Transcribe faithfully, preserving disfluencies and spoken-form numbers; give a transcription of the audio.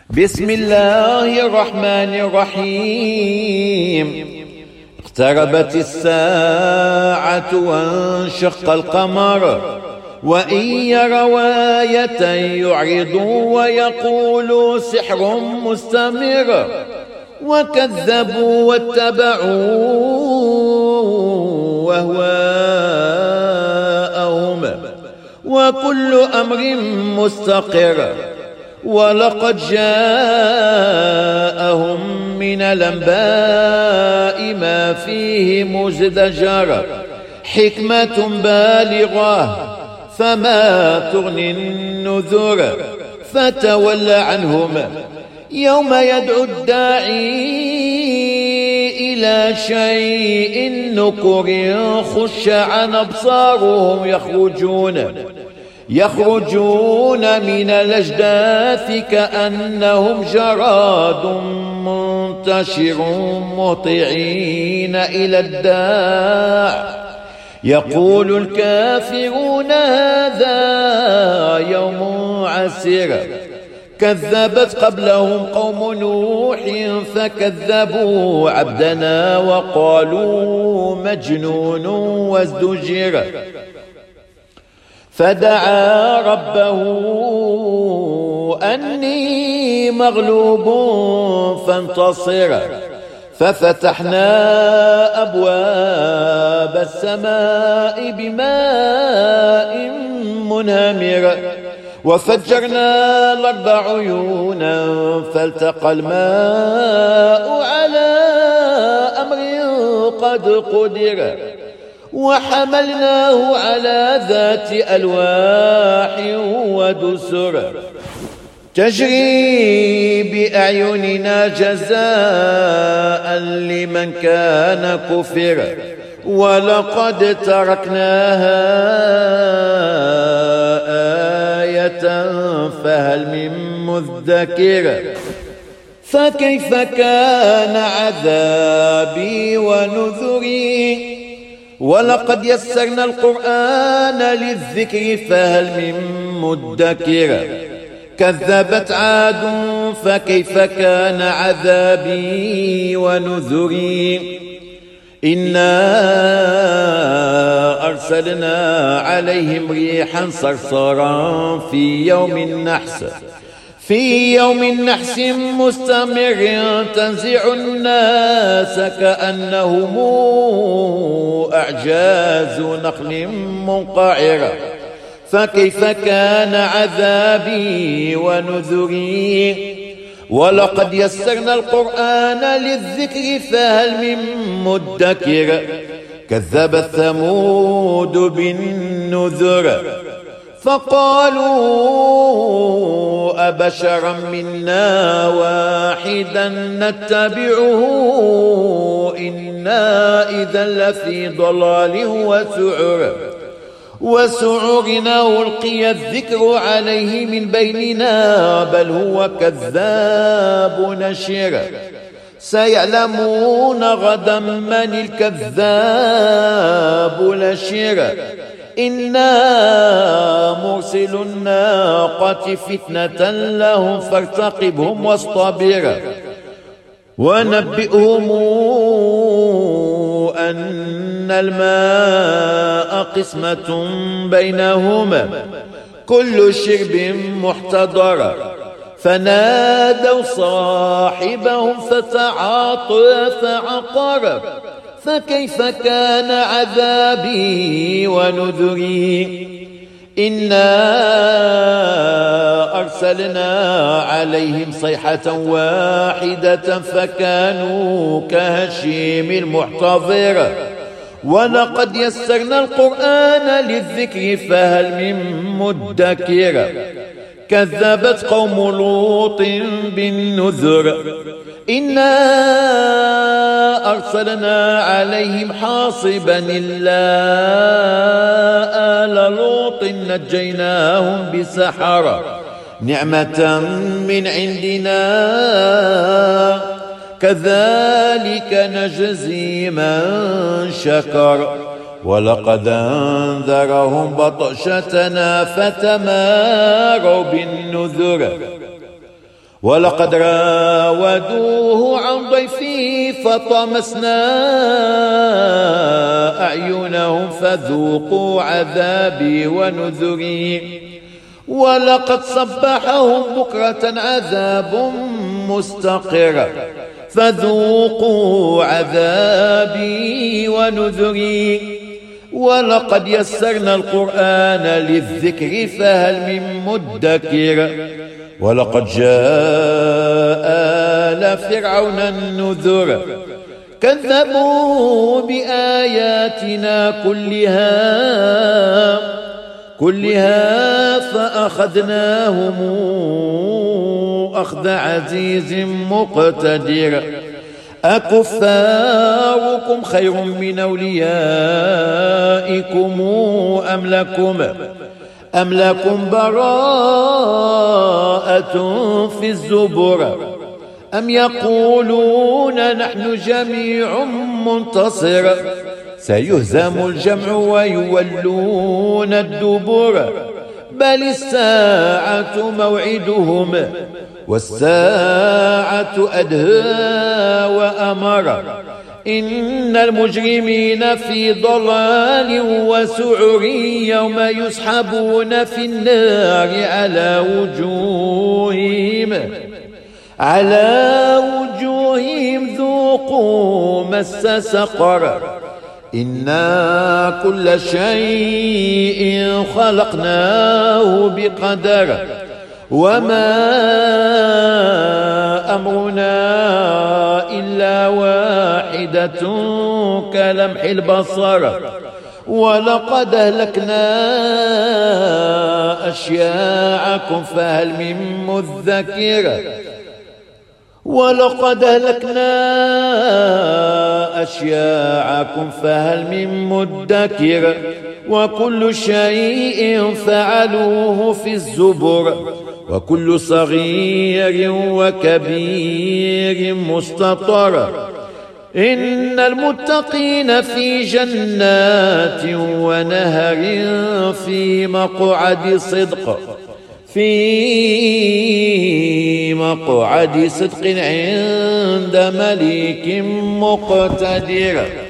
بسم الله الرحمن الرحيم. اقتربت الساعة وانشق القمر وإن يروا آية يعرضوا ويقولوا سحر مستمر وكذبوا واتبعوا أهواءهم وكل أمر مستقر. ولقد جاءهم من الأنباء ما فيه مزدجر حكمة بالغة فما تغني النذر. فتول عنهم يوم يدعو الداعي إلى شيء نكر خش عن أبصارهم يخرجون يخرجون من الأجداث كأنهم جراد منتشر مهطعين إلى الداع. يقول الكافرون هذا يوم عسير. كذبت قبلهم قوم نوح فكذبوا عبدنا وقالوا مجنون وازدجر. فدعا ربه أني مغلوب فانتصر. ففتحنا أبواب السماء بماء منهمر وفجرنا الأرض عيونا فالتقى الماء على أمر قد قدر. وحملناه على ذات ألواح ودسر تجري بأعيننا جزاء لمن كان كفر. ولقد تركناها آية فهل من مذكر. فكيف كان عذابي ونذري. ولقد يسرنا القرآن للذكر فهل من مدكر. كذبت عاد فكيف كان عذابي ونذري. إنا أرسلنا عليهم ريحا صرصرا في يوم النحس في يوم النحس مستمر تنزع الناس كأنهم أعجاز نخل منقعر. فكيف كان عذابي ونذري. ولقد يسرنا القرآن للذكر فهل من مدكر. كذبت ثمود بالنذر فقالوا أبشرا منا واحدا نتبعه إنا إذا لفي ضلال وسعر. وسعرنا ألقي الذكر عليه من بيننا بل هو كذاب نشر. سيعلمون غدا من الكذاب نشر. إنا مرسل الناقة فتنة لهم فارتقبهم واصطبر. ونبئهم أن الماء قسمة بينهما كل شرب محتضر. فنادوا صاحبهم فتعاطى فعقر. فكيف كان عذابي ونذري. إنا أرسلنا عليهم صيحة واحدة فكانوا كهشيم المحتضر. ولقد يسرنا القرآن للذكر فهل من مدكر. كذبت قوم لوط بالنذر. إنا أرسلنا عليهم حاصبا إلا آل لوط نجيناهم بسحر نعمة من عندنا كذلك نجزي من شكر. ولقد أنذرهم بطشتنا فتماروا بالنذر ولقد راودوه عن ضيفه فطمسنا أعينهم فذوقوا عذابي ونذري ولقد صبحهم بكرة عذاب مستقر فذوقوا عذابي ونذري ولقد يسرنا القرآن للذكر فهل من مدكر ولقد جاء آل فرعون النذر كذبوا بآياتنا كلها كلها فأخذناهم أخذ عزيز مقتدر أكفاركم خير من أوليائكم أم لكم أم لكم براءة في الزبر أم يقولون نحن جميع منتصر سيهزم الجمع ويولون الدبر بل الساعة موعدهم والساعة أدهى وأمر إن المجرمين في ضلال وسعر يوم يسحبون في النار على وجوههم على وجوههم ذوقوا مس سقر إنا كل شيء خلقناه بقدر وما أمرنا إلا واحدة كلمح البصر ولقد أهلكنا أشياعكم فهل من مذكر ولقد أهلكنا أشياعكم فهل من مدكر وكل شيء فعلوه في الزبر وكل صغير وكبير مستطر إن المتقين في جنات ونهر في مقعد صدق في مقعد صدق عند مليك مقتدر.